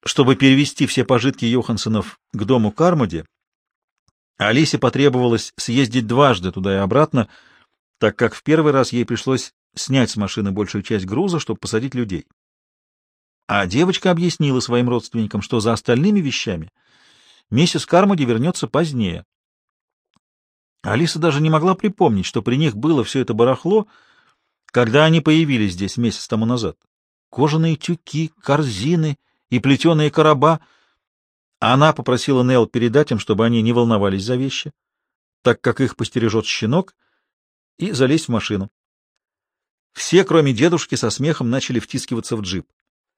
Чтобы перевести все пожитки Йоханссонов к дому Кармоди, Алисе потребовалось съездить дважды туда и обратно, так как в первый раз ей пришлось снять с машины большую часть груза, чтобы посадить людей. А девочка объяснила своим родственникам, что за остальными вещами миссис Кармоди вернется позднее. Алиса даже не могла припомнить, что при них было все это барахло, когда они появились здесь месяц тому назад. Кожаные тюки, корзины и плетеные короба. Она попросила Нелл передать им, чтобы они не волновались за вещи, так как их постережет щенок, и залезть в машину. Все, кроме дедушки, со смехом начали втискиваться в джип.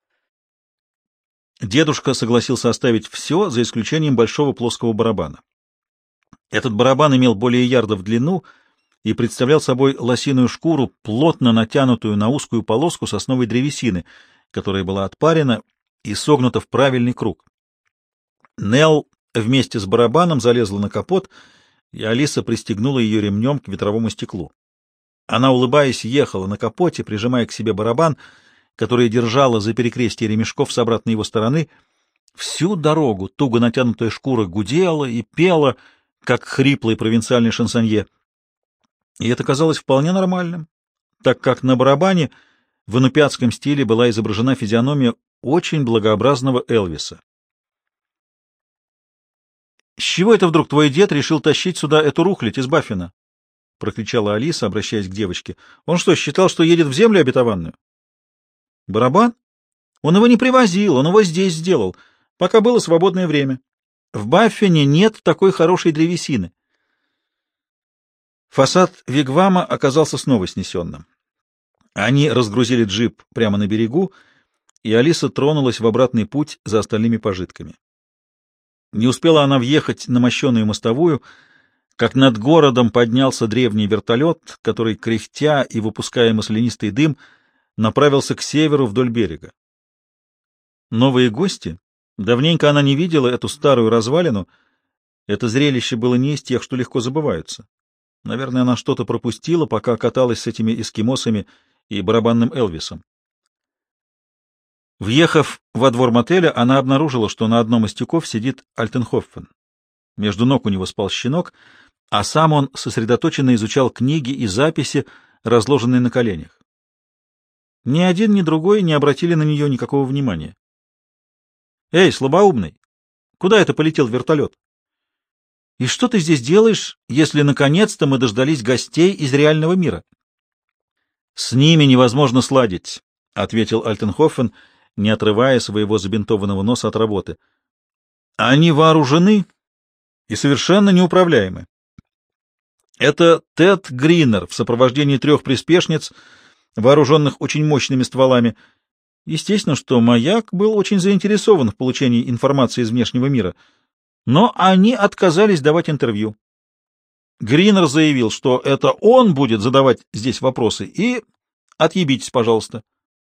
Дедушка согласился оставить все, за исключением большого плоского барабана. Этот барабан имел более ярда в длину и представлял собой лосиную шкуру, плотно натянутую на узкую полоску сосновой древесины, которая была отпарена и согнута в правильный круг. Нелл вместе с барабаном залезла на капот, и Алиса пристегнула ее ремнем к ветровому стеклу. Она, улыбаясь, ехала на капоте, прижимая к себе барабан, который держала за перекрестие ремешков с обратной его стороны. Всю дорогу туго натянутая шкура гудела и пела, как хриплый провинциальный шансонье. И это казалось вполне нормальным, так как на барабане в инупиатском стиле была изображена физиономия очень благообразного Элвиса. — С чего это вдруг твой дед решил тащить сюда эту рухлядь из Баффина? — прокричала Алиса, обращаясь к девочке. — Он что, считал, что едет в землю обетованную? — Барабан? Он его не привозил, он его здесь сделал, пока было свободное время. В Баффине нет такой хорошей древесины. Фасад вигвама оказался снова снесенным. Они разгрузили джип прямо на берегу, и Алиса тронулась в обратный путь за остальными пожитками. Не успела она въехать на мощеную мостовую, как над городом поднялся древний вертолет, который, кряхтя и выпуская маслянистый дым, направился к северу вдоль берега. Новые гости? Давненько она не видела эту старую развалину. Это зрелище было не из тех, что легко забываются. Наверное, она что-то пропустила, пока каталась с этими эскимосами и барабанным Элвисом. Въехав во двор мотеля, она обнаружила, что на одном из тюков сидит Альтенхофен. Между ног у него спал щенок, а сам он сосредоточенно изучал книги и записи, разложенные на коленях. Ни один, ни другой не обратили на нее никакого внимания. — Эй, слабоумный, куда это полетел вертолет? — И что ты здесь делаешь, если наконец-то мы дождались гостей из реального мира? — С ними невозможно сладить, — ответил Альтенхофен, не отрывая своего забинтованного носа от работы. — Они вооружены и совершенно неуправляемы. Это Тед Гринер в сопровождении 3 приспешниц, вооруженных очень мощными стволами. Естественно, что маяк был очень заинтересован в получении информации из внешнего мира, но они отказались давать интервью. Гринер заявил, что это он будет задавать здесь вопросы, и отъебитесь, пожалуйста.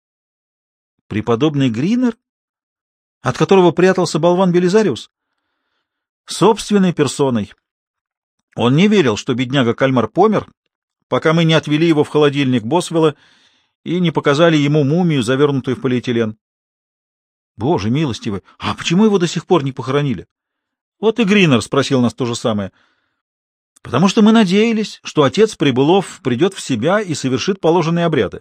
Преподобный Гринер, от которого прятался болван Белизариус? Собственной персоной. Он не верил, что бедняга-кальмар помер, пока мы не отвели его в холодильник Босвелла и не показали ему мумию, завернутую в полиэтилен. Боже милостивый, а почему его до сих пор не похоронили? Вот и Гринер спросил нас то же самое. Потому что мы надеялись, что отец Прибылов придет в себя и совершит положенные обряды.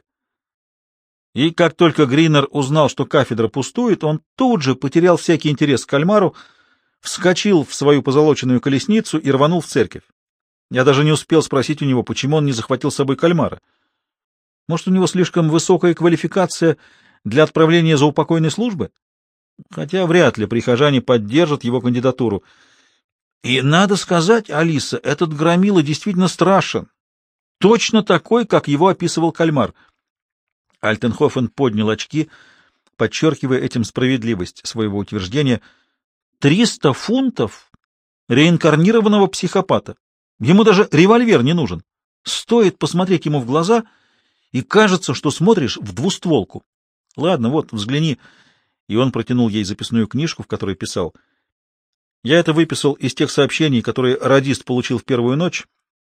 И как только Гринер узнал, что кафедра пустует, он тут же потерял всякий интерес к кальмару, вскочил в свою позолоченную колесницу и рванул в церковь. Я даже не успел спросить у него, почему он не захватил с собой кальмара. Может, у него слишком высокая квалификация для отправления заупокойной службы? Хотя вряд ли прихожане поддержат его кандидатуру. И надо сказать, Алиса, этот громила действительно страшен. Точно такой, как его описывал кальмар. Альтенхофен поднял очки, подчеркивая этим справедливость своего утверждения. 300 фунтов реинкарнированного психопата. Ему даже револьвер не нужен. Стоит посмотреть ему в глаза, и кажется, что смотришь в двустволку. Ладно, вот, взгляни. И он протянул ей записную книжку, в которой писал. Я это выписал из тех сообщений, которые радист получил в первую ночь.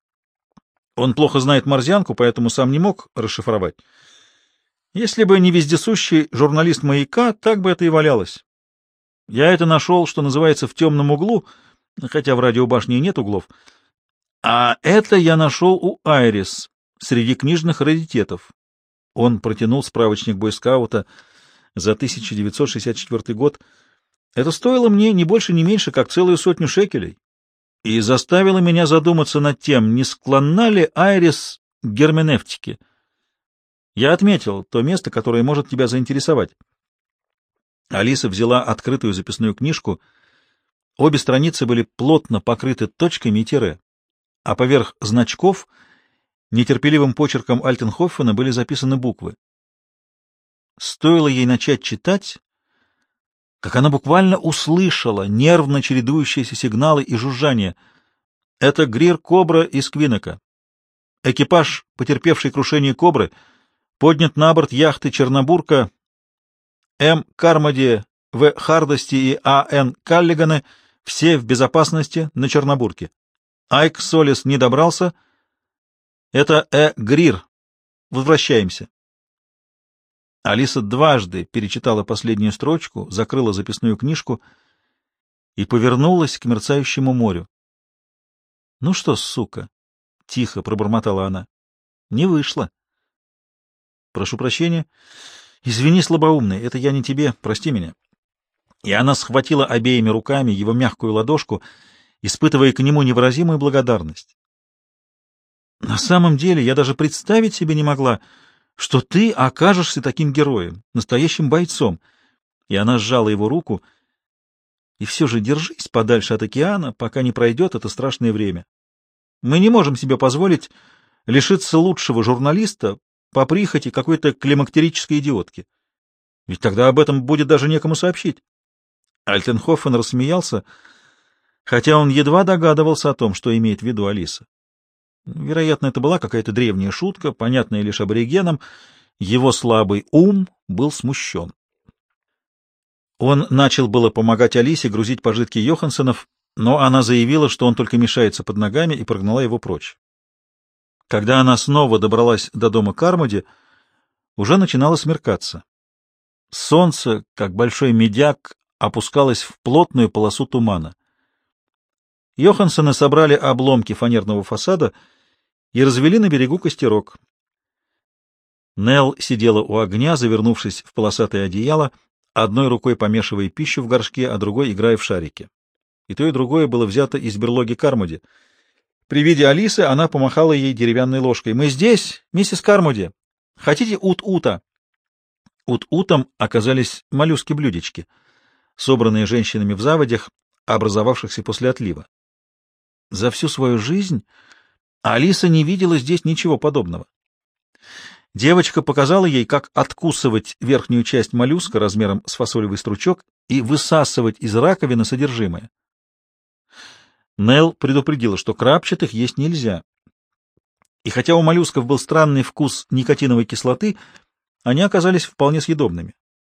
Он плохо знает морзянку, поэтому сам не мог расшифровать. Если бы не вездесущий журналист «Маяка», так бы это и валялось. Я это нашел, что называется, в темном углу, хотя в радиобашне и нет углов. А это я нашел у Айрис среди книжных раритетов. Он протянул справочник бойскаута за 1964 год. Это стоило мне не больше, не меньше, как целую сотню шекелей, и заставило меня задуматься над тем, не склонна ли Айрис к герменевтике. Я отметил то место, которое может тебя заинтересовать. Алиса взяла открытую записную книжку. Обе страницы были плотно покрыты точками и тире, а поверх значков нетерпеливым почерком Альтенхофена были записаны буквы. Стоило ей начать читать, как она буквально услышала нервно чередующиеся сигналы и жужжание. Это Грир Кобра из Квинека. Экипаж, потерпевший крушение Кобры, поднят на борт яхты Чернобурка М. Кармоди, В. Хардости и А. Н. Каллиганы, все в безопасности на Чернобурке. Айк Солис не добрался. Это Грир. Возвращаемся. Алиса дважды перечитала последнюю строчку, закрыла записную книжку и повернулась к мерцающему морю. — Ну что, сука? — тихо пробормотала она. — Не вышло. — Прошу прощения. Извини, слабоумный, это я не тебе, прости меня. И она схватила обеими руками его мягкую ладошку, испытывая к нему невыразимую благодарность. На самом деле я даже представить себе не могла, что ты окажешься таким героем, настоящим бойцом. И она сжала его руку. И все же держись подальше от океана, пока не пройдет это страшное время. Мы не можем себе позволить лишиться лучшего журналиста по прихоти какой-то климактерической идиотки. Ведь тогда об этом будет даже некому сообщить. Альтенхофен рассмеялся, хотя он едва догадывался о том, что имеет в виду Алиса. Вероятно, это была какая-то древняя шутка, понятная лишь аборигенам. Его слабый ум был смущен. Он начал было помогать Алисе грузить пожитки Йоханссонов, но она заявила, что он только мешается под ногами, и прогнала его прочь. Когда она снова добралась до дома Кармоди, уже начинало смеркаться. Солнце, как большой медяк, опускалось в плотную полосу тумана. Йоханссоны собрали обломки фанерного фасада и развели на берегу костерок. Нелл сидела у огня, завернувшись в полосатое одеяло, одной рукой помешивая пищу в горшке, а другой играя в шарики. И то, и другое было взято из берлоги Кармоди. При виде Алисы она помахала ей деревянной ложкой. — Мы здесь, миссис Кармоди. Хотите ут-ута? Ут-утом оказались моллюски-блюдечки, собранные женщинами в заводях, образовавшихся после отлива. За всю свою жизнь Алиса не видела здесь ничего подобного. Девочка показала ей, как откусывать верхнюю часть моллюска размером с фасолевый стручок и высасывать из раковины содержимое. Нелл предупредила, что крабчатых есть нельзя. И хотя у моллюсков был странный вкус никотиновой кислоты, они оказались вполне съедобными.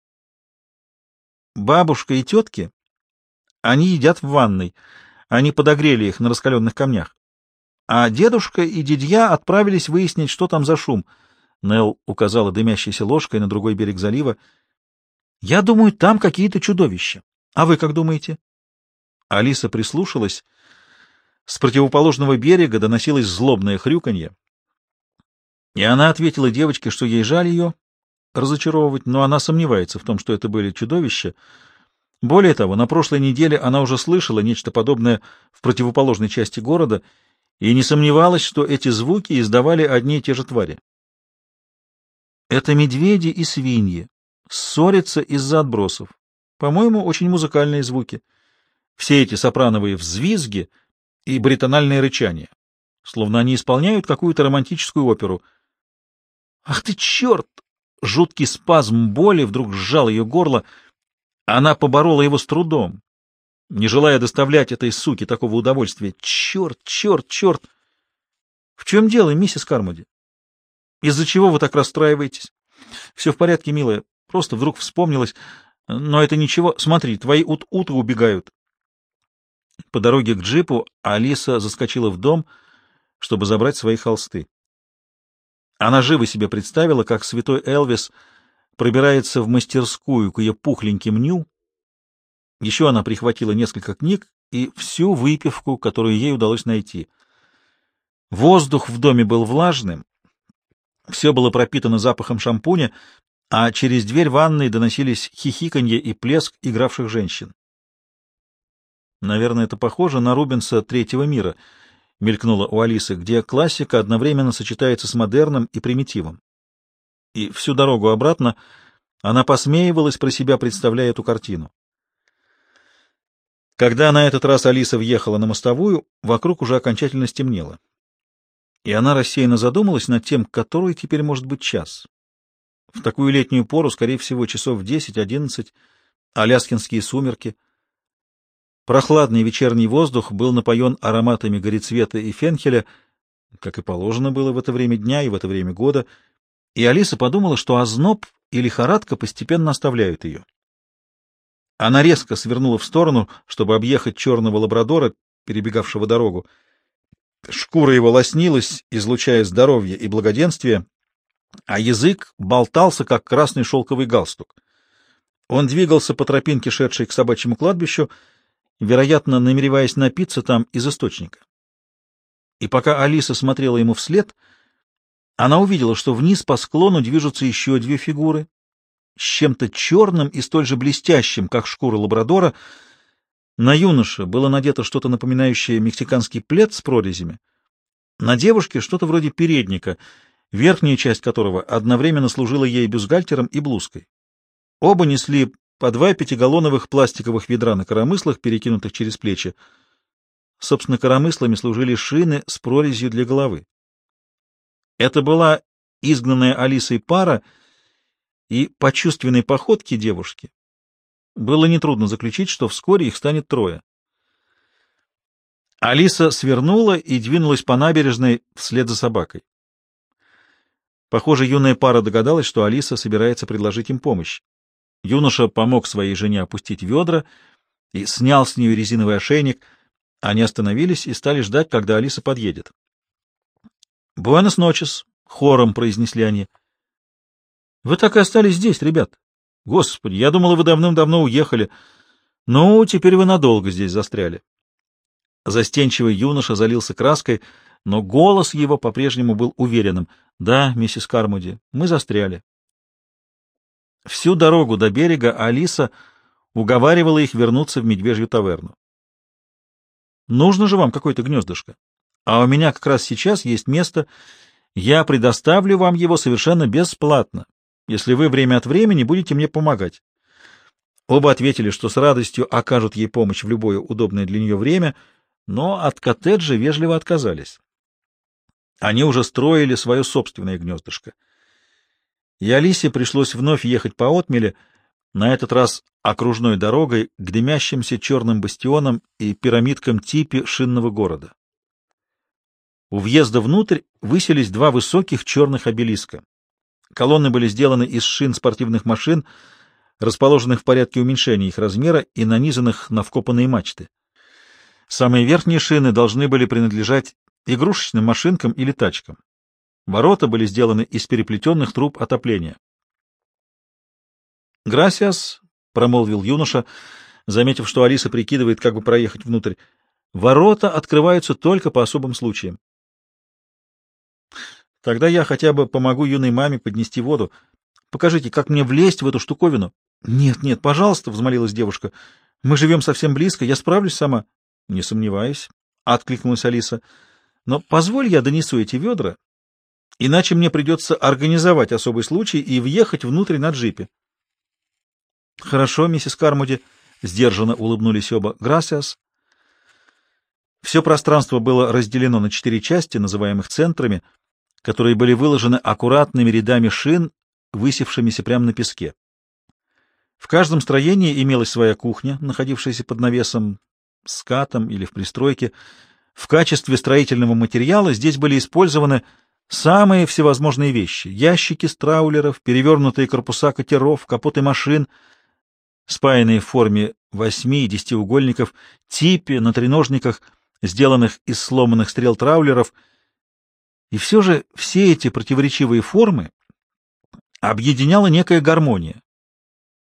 Бабушка и тетки, они едят в ванной, они подогрели их на раскаленных камнях. А дедушка и дядья отправились выяснить, что там за шум. Нелл указала дымящейся ложкой на другой берег залива. — Я думаю, там какие-то чудовища. А вы как думаете? Алиса прислушалась. С противоположного берега доносилось злобное хрюканье. И она ответила девочке, что ей жаль ее разочаровывать, но она сомневается в том, что это были чудовища. Более того, на прошлой неделе она уже слышала нечто подобное в противоположной части города и не сомневалась, что эти звуки издавали одни и те же твари. Это медведи и свиньи ссорятся из-за отбросов. По-моему, очень музыкальные звуки. Все эти сопрановые взвизги и баритональные рычания, словно они исполняют какую-то романтическую оперу. «Ах ты, черт!» Жуткий спазм боли вдруг сжал ее горло. Она поборола его с трудом, не желая доставлять этой суке такого удовольствия. «Черт, черт, черт!» «В чем дело, миссис Кармоди? Из-за чего вы так расстраиваетесь?» «Все в порядке, милая. Просто вдруг вспомнилось. Но это ничего. Смотри, твои ут-уты убегают». По дороге к джипу Алиса заскочила в дом, чтобы забрать свои холсты. Она живо себе представила, как святой Элвис пробирается в мастерскую к ее пухленьким ню, Еще она прихватила несколько книг и всю выпивку, которую ей удалось найти. Воздух в доме был влажным, все было пропитано запахом шампуня, а через дверь ванной доносились хихиканье и плеск игравших женщин. «Наверное, это похоже на Рубенса «Третьего мира», — мелькнула у Алисы, где классика одновременно сочетается с модерном и примитивом. И всю дорогу обратно она посмеивалась про себя, представляя эту картину. Когда на этот раз Алиса въехала на мостовую, вокруг уже окончательно стемнело. И она рассеянно задумалась над тем, который теперь может быть час. В такую летнюю пору, скорее всего, часов 10-11, аляскинские сумерки. Прохладный вечерний воздух был напоен ароматами горецвета и фенхеля, как и положено было в это время дня и в это время года, и Алиса подумала, что озноб и лихорадка постепенно оставляют ее. Она резко свернула в сторону, чтобы объехать черного лабрадора, перебегавшего дорогу. Шкура его лоснилась, излучая здоровье и благоденствие, а язык болтался, как красный шелковый галстук. Он двигался по тропинке, шедшей к собачьему кладбищу, вероятно, намереваясь напиться там из источника. И пока Алиса смотрела ему вслед, она увидела, что вниз по склону движутся еще две фигуры с чем-то черным и столь же блестящим, как шкура лабрадора. На юноше было надето что-то напоминающее мексиканский плед с прорезями, на девушке что-то вроде передника, верхняя часть которого одновременно служила ей бюстгальтером и блузкой. Оба несли по 2 пятигаллоновых пластиковых ведра на коромыслах, перекинутых через плечи. Собственно, коромыслами служили шины с прорезью для головы. Это была изгнанная Алисой пара, и по чувственной походке девушки было нетрудно заключить, что вскоре их станет трое. Алиса свернула и двинулась по набережной вслед за собакой. Похоже, юная пара догадалась, что Алиса собирается предложить им помощь. Юноша помог своей жене опустить ведра и снял с нее резиновый ошейник. Они остановились и стали ждать, когда Алиса подъедет. «Буэнос ночес», — хором произнесли они. «Вы так и остались здесь, ребят. Господи, я думала, вы давным-давно уехали. Ну, теперь вы надолго здесь застряли». Застенчивый юноша залился краской, но голос его по-прежнему был уверенным. «Да, миссис Кармоди, мы застряли». Всю дорогу до берега Алиса уговаривала их вернуться в Медвежью таверну. «Нужно же вам какое-то гнездышко. А у меня как раз сейчас есть место. Я предоставлю вам его совершенно бесплатно, если вы время от времени будете мне помогать». Оба ответили, что с радостью окажут ей помощь в любое удобное для нее время, но от коттеджа вежливо отказались. Они уже строили свое собственное гнездышко. И Алисе пришлось вновь ехать по отмеле, на этот раз окружной дорогой к дымящимся черным бастионам и пирамидкам типи шинного города. У въезда внутрь высились 2 высоких черных обелиска. Колонны были сделаны из шин спортивных машин, расположенных в порядке уменьшения их размера и нанизанных на вкопанные мачты. Самые верхние шины должны были принадлежать игрушечным машинкам или тачкам. Ворота были сделаны из переплетенных труб отопления. «Грасиас», — промолвил юноша, заметив, что Алиса прикидывает, как бы проехать внутрь. «Ворота открываются только по особым случаям». «Тогда я хотя бы помогу юной маме поднести воду. Покажите, как мне влезть в эту штуковину». «Нет, нет, пожалуйста», — взмолилась девушка. «Мы живем совсем близко, я справлюсь сама». «Не сомневаюсь», — откликнулась Алиса. «Но позволь я донесу эти ведра, иначе мне придется организовать особый случай и въехать внутрь на джипе». «Хорошо, миссис Кармоди», — сдержанно улыбнулись оба. «Грасиас». Все пространство было разделено на 4 части, называемых центрами, которые были выложены аккуратными рядами шин, высевшимися прямо на песке. В каждом строении имелась своя кухня, находившаяся под навесом, скатом или в пристройке. В качестве строительного материала здесь были использованы самые всевозможные вещи: ящики с траулеров, перевернутые корпуса катеров, капоты машин, спаянные в форме 8 и 10-угольников, типи на треножниках, сделанных из сломанных стрел траулеров. И все же все эти противоречивые формы объединяла некая гармония.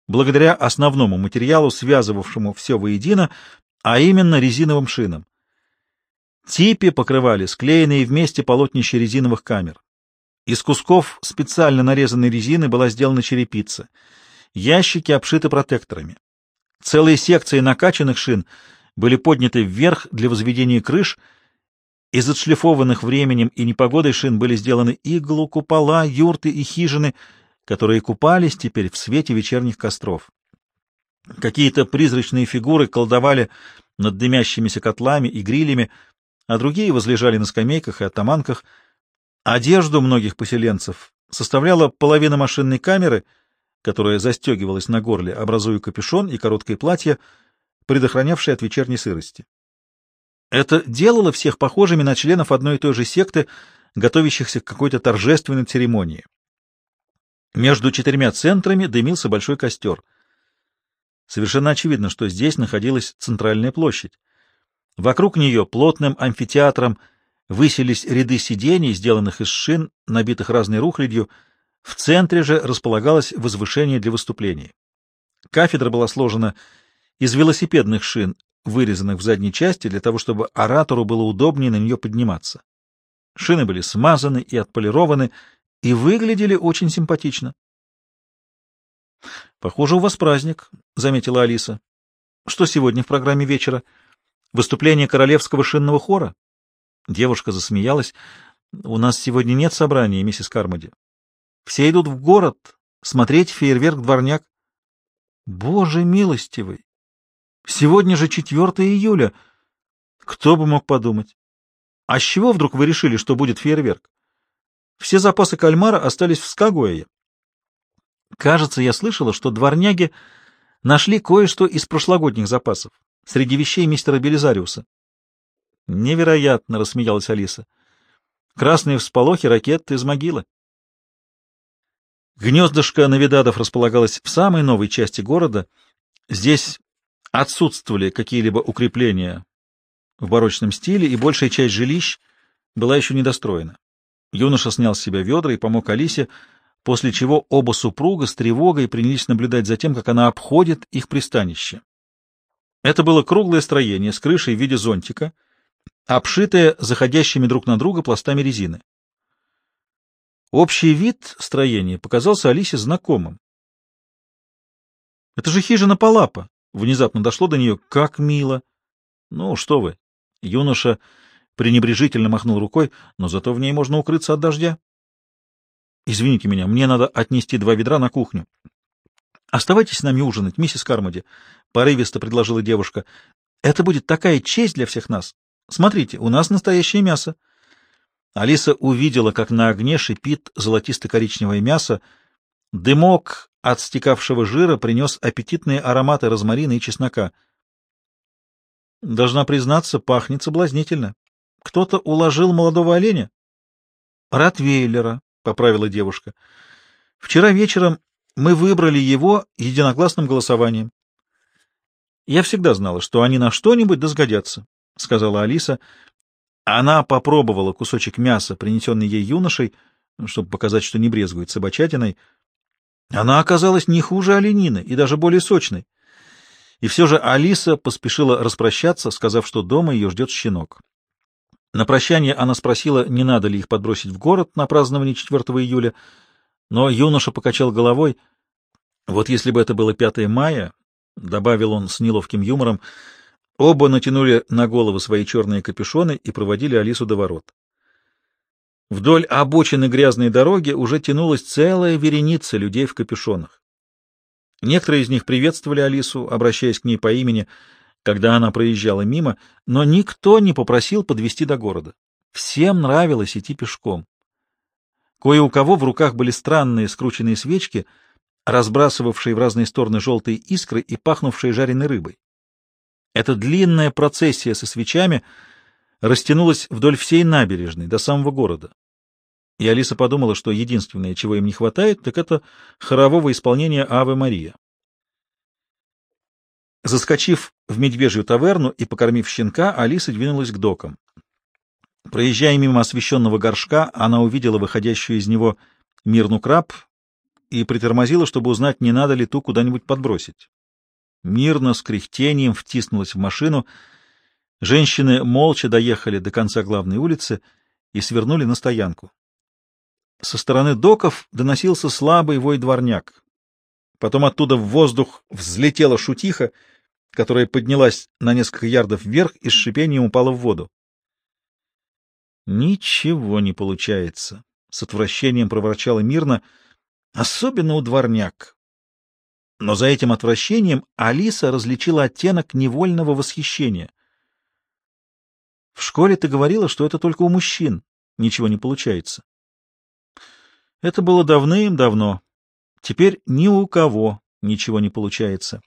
благодаря основному материалу, связывавшему все воедино, а именно резиновым шинам. Типи покрывали склеенные вместе полотнища резиновых камер. Из кусков специально нарезанной резины была сделана черепица. Ящики обшиты протекторами. Целые секции накачанных шин были подняты вверх для возведения крыш. Из отшлифованных временем и непогодой шин были сделаны иглу, купола, юрты и хижины, которые купались теперь в свете вечерних костров. Какие-то призрачные фигуры колдовали над дымящимися котлами и грилями, а другие возлежали на скамейках и оттаманках. Одежду многих поселенцев составляла половина машинной камеры, которая застегивалась на горле, образуя капюшон и короткое платье, предохранявшее от вечерней сырости. Это делало всех похожими на членов одной и той же секты, готовящихся к какой-то торжественной церемонии. Между 4 центрами дымился большой костер. Совершенно очевидно, что здесь находилась центральная площадь. Вокруг нее плотным амфитеатром высились ряды сидений, сделанных из шин, набитых разной рухлядью. В центре же располагалось возвышение для выступлений. Кафедра была сложена из велосипедных шин, вырезанных в задней части, для того, чтобы оратору было удобнее на нее подниматься. Шины были смазаны и отполированы, и выглядели очень симпатично. — Похоже, у вас праздник, — заметила Алиса. — Что сегодня в программе вечера? Выступление королевского шинного хора? Девушка засмеялась. — У нас сегодня нет собрания, миссис Кармоди. Все идут в город смотреть фейерверк «Дворняк». — Боже милостивый! Сегодня же 4 июля. Кто бы мог подумать? А с чего вдруг вы решили, что будет фейерверк? Все запасы кальмара остались в Скагуэе. Кажется, я слышала, что дворняги нашли кое-что из прошлогодних запасов среди вещей мистера Белизариуса. Невероятно, — рассмеялась Алиса. Красные всполохи ракет из могилы. Гнездышко Навидадов располагалось в самой новой части города. Здесь отсутствовали какие-либо укрепления в барочном стиле, и большая часть жилищ была еще недостроена. Юноша снял с себя ведра и помог Алисе, после чего оба супруга с тревогой принялись наблюдать за тем, как она обходит их пристанище. Это было круглое строение с крышей в виде зонтика, обшитое заходящими друг на друга пластами резины. Общий вид строения показался Алисе знакомым. «Это же хижина Палапа!» Внезапно дошло до нее. «Как мило!» «Ну, что вы!» Юноша пренебрежительно махнул рукой, но зато в ней можно укрыться от дождя. Извините меня, мне надо отнести 2 ведра на кухню. Оставайтесь с нами ужинать, миссис Кармоди, — порывисто предложила девушка. Это будет такая честь для всех нас. Смотрите, у нас настоящее мясо. Алиса увидела, как на огне шипит золотисто-коричневое мясо. Дымок от стекавшего жира принес аппетитные ароматы розмарина и чеснока. Должна признаться, пахнет соблазнительно. Кто-то уложил молодого оленя? Ротвейлера, — поправила девушка. Вчера вечером мы выбрали его единогласным голосованием. Я всегда знала, что они на что-нибудь да сгодятся, — сказала Алиса. Она попробовала кусочек мяса, принесенный ей юношей, чтобы показать, что не брезгует собачатиной. Она оказалась не хуже оленины и даже более сочной. И все же Алиса поспешила распрощаться, сказав, что дома ее ждет щенок. На прощание она спросила, не надо ли их подбросить в город на празднование 4 июля, но юноша покачал головой. Вот если бы это было 5 мая, — добавил он с неловким юмором, — оба натянули на головы свои черные капюшоны и проводили Алису до ворот. Вдоль обочины грязной дороги уже тянулась целая вереница людей в капюшонах. Некоторые из них приветствовали Алису, обращаясь к ней по имени, когда она проезжала мимо, но никто не попросил подвезти до города. Всем нравилось идти пешком. Кое у кого в руках были странные скрученные свечки, разбрасывавшие в разные стороны желтые искры и пахнувшие жареной рыбой. Эта длинная процессия со свечами растянулась вдоль всей набережной, до самого города. И Алиса подумала, что единственное, чего им не хватает, так это хорового исполнения «Аве Мария». Заскочив в медвежью таверну и покормив щенка, Алиса двинулась к докам. Проезжая мимо освещенного горшка, она увидела выходящую из него Мирну Краб и притормозила, чтобы узнать, не надо ли ту куда-нибудь подбросить. Мирно с кряхтением втиснулась в машину. Женщины молча доехали до конца главной улицы и свернули на стоянку. Со стороны доков доносился слабый вой дворняк. Потом оттуда в воздух взлетела шутиха, которая поднялась на несколько ярдов вверх и с шипением упала в воду. «Ничего не получается», — с отвращением проворчала Мирна, — «особенно у дворняк». Но за этим отвращением Алиса различила оттенок невольного восхищения. «В школе ты говорила, что это только у мужчин ничего не получается». Это было давным-давно. Теперь ни у кого ничего не получается.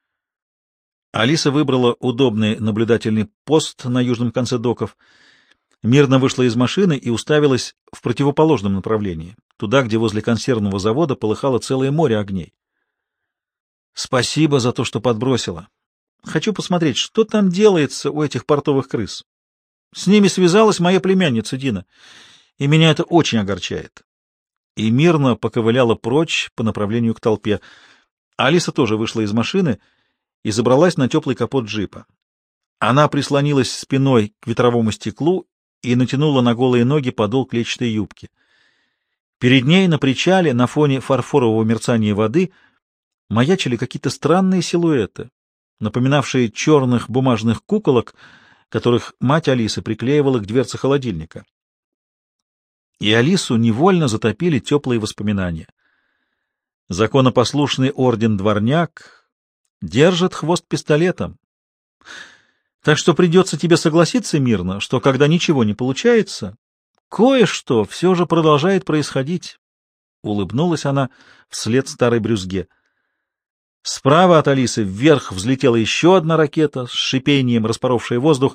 Алиса выбрала удобный наблюдательный пост на южном конце доков, мирно вышла из машины и уставилась в противоположном направлении, туда, где возле консервного завода полыхало целое море огней. «Спасибо за то, что подбросила. Хочу посмотреть, что там делается у этих портовых крыс. С ними связалась моя племянница Дина, и меня это очень огорчает». И мирно поковыляла прочь по направлению к толпе. Алиса тоже вышла из машины и забралась на теплый капот джипа. Она прислонилась спиной к ветровому стеклу и натянула на голые ноги подол клетчатой юбки. Перед ней на причале, на фоне фарфорового мерцания воды, маячили какие-то странные силуэты, напоминавшие черных бумажных куколок, которых мать Алисы приклеивала к дверце холодильника. И Алису невольно затопили теплые воспоминания. Законопослушный орден-дворняк держит хвост пистолетом. Так что придется тебе согласиться мирно, что когда ничего не получается, кое-что все же продолжает происходить. Улыбнулась она вслед старой брюзге. Справа от Алисы вверх взлетела еще одна ракета с шипением, распоровшая воздух,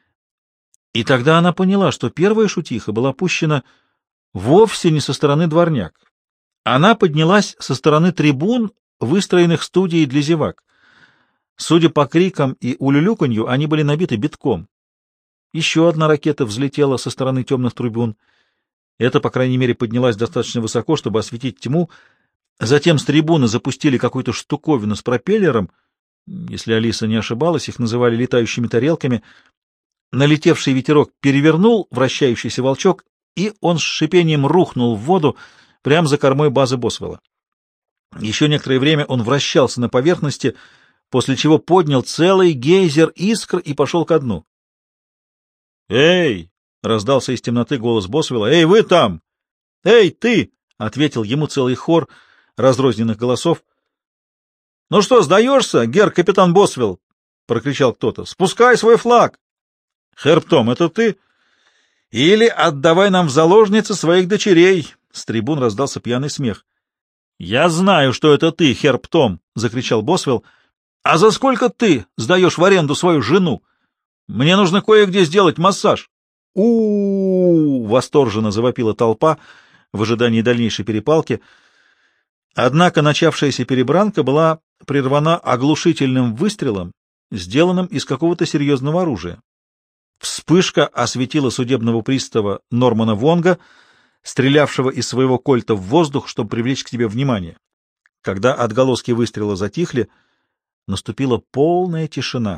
и тогда она поняла, что первая шутиха была пущена вовсе не со стороны дворняк. Она поднялась со стороны трибун, выстроенных студией для зевак. Судя по крикам и улюлюканью, они были набиты битком. Еще одна ракета взлетела со стороны темных трибун. Эта, по крайней мере, поднялась достаточно высоко, чтобы осветить тьму. Затем с трибуны запустили какую-то штуковину с пропеллером. Если Алиса не ошибалась, их называли летающими тарелками. Налетевший ветерок перевернул вращающийся волчок, и он с шипением рухнул в воду прямо за кормой базы Босвелла. Еще некоторое время он вращался на поверхности, после чего поднял целый гейзер искр и пошел ко дну. «Эй!» — раздался из темноты голос Босвелла. «Эй, вы там! Эй, ты!» — ответил ему целый хор разрозненных голосов. «Ну что, сдаешься, герр-капитан Босвелл?» — прокричал кто-то. «Спускай свой флаг!» «Херб Том, это ты?» «Или отдавай нам в заложницы своих дочерей!» С трибун раздался пьяный смех. «Я знаю, что это ты, Херб Том!» — закричал Босвелл. «А за сколько ты сдаешь в аренду свою жену? Мне нужно кое-где сделать массаж!» «У-у-у!» — восторженно завопила толпа в ожидании дальнейшей перепалки. Однако начавшаяся перебранка была прервана оглушительным выстрелом, сделанным из какого-то серьезного оружия. Вспышка осветила судебного пристава Нормана Вонга, стрелявшего из своего кольта в воздух, чтобы привлечь к себе внимание. Когда отголоски выстрела затихли, наступила полная тишина.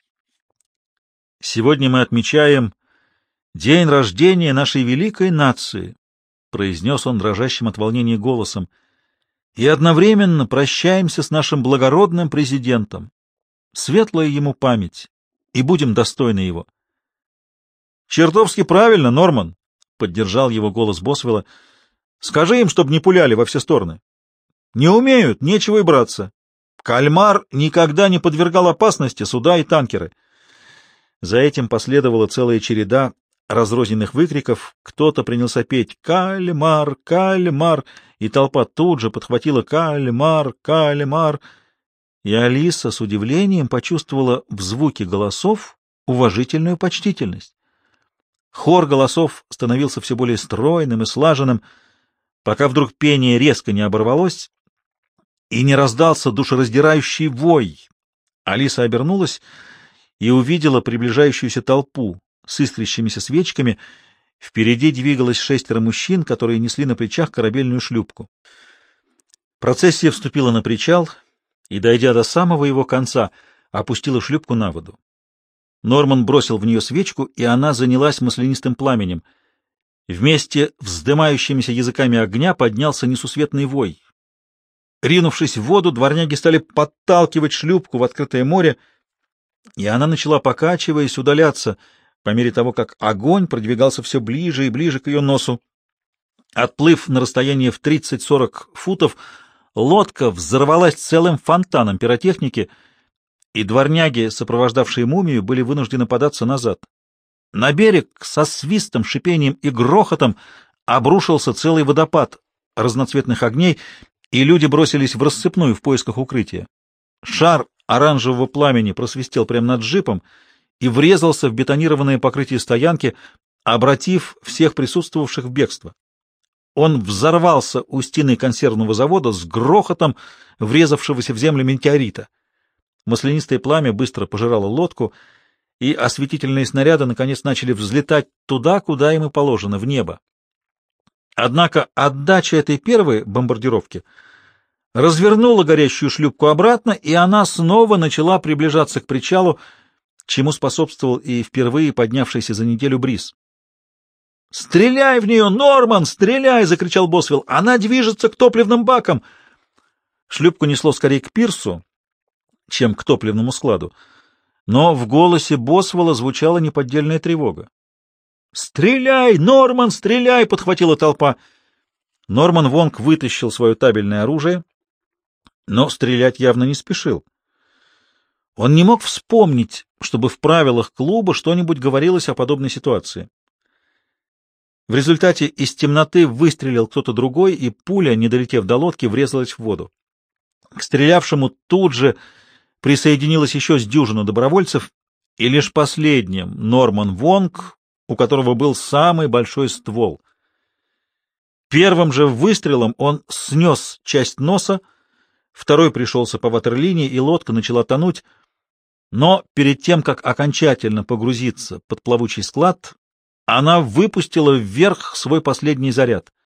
«Сегодня мы отмечаем день рождения нашей великой нации», — произнес он дрожащим от волнения голосом, «и одновременно прощаемся с нашим благородным президентом. Светлая ему память, и будем достойны его». «Чертовски правильно, Норман», — поддержал его голос Босвелла. «Скажи им, чтобы не пуляли во все стороны». «Не умеют, нечего и браться. Кальмар никогда не подвергал опасности суда и танкеры». За этим последовала целая череда разрозненных выкриков. Кто-то принялся петь «Кальмар! Кальмар!», и толпа тут же подхватила «Кальмар! Кальмар!». И Алиса с удивлением почувствовала в звуке голосов уважительную почтительность. Хор голосов становился все более стройным и слаженным, пока вдруг пение резко не оборвалось и не раздался душераздирающий вой. Алиса обернулась и увидела приближающуюся толпу с искрящимися свечками. Впереди двигалось 6 мужчин, которые несли на плечах корабельную шлюпку. Процессия вступила на причал и, дойдя до самого его конца, опустила шлюпку на воду. Норман бросил в нее свечку, и она занялась маслянистым пламенем. Вместе вздымающимися языками огня поднялся несусветный вой. Ринувшись в воду, дворняги стали подталкивать шлюпку в открытое море, и она начала, покачиваясь, удаляться, по мере того, как огонь продвигался все ближе и ближе к ее носу. Отплыв на расстояние в 30-40 футов, лодка взорвалась целым фонтаном пиротехники, и дворняги, сопровождавшие мумию, были вынуждены податься назад. На берег со свистом, шипением и грохотом обрушился целый водопад разноцветных огней, и люди бросились в рассыпную в поисках укрытия. Шар оранжевого пламени просвистел прямо над джипом и врезался в бетонированное покрытие стоянки, обратив всех присутствовавших в бегство. Он взорвался у стены консервного завода с грохотом врезавшегося в землю метеорита. Маслянистое пламя быстро пожирало лодку, и осветительные снаряды наконец начали взлетать туда, куда им и положено, в небо. Однако отдача этой первой бомбардировки развернула горящую шлюпку обратно, и она снова начала приближаться к причалу, чему способствовал и впервые поднявшийся за неделю бриз. «Стреляй в нее, Норман, стреляй!» — закричал Босвелл. «Она движется к топливным бакам!» Шлюпку несло скорее к пирсу, чем к топливному складу, но в голосе Босвелла звучала неподдельная тревога. «Стреляй, Норман, стреляй!» — подхватила толпа. Норман Вонг вытащил свое табельное оружие, но стрелять явно не спешил. Он не мог вспомнить, чтобы в правилах клуба что-нибудь говорилось о подобной ситуации. В результате из темноты выстрелил кто-то другой, и пуля, не долетев до лодки, врезалась в воду. К стрелявшему тут же присоединилось еще с дюжину добровольцев, и лишь последним Норман Вонг, у которого был самый большой ствол. Первым же выстрелом он снес часть носа, второй пришелся по ватерлинии, и лодка начала тонуть, но перед тем, как окончательно погрузиться под плавучий склад, она выпустила вверх свой последний заряд.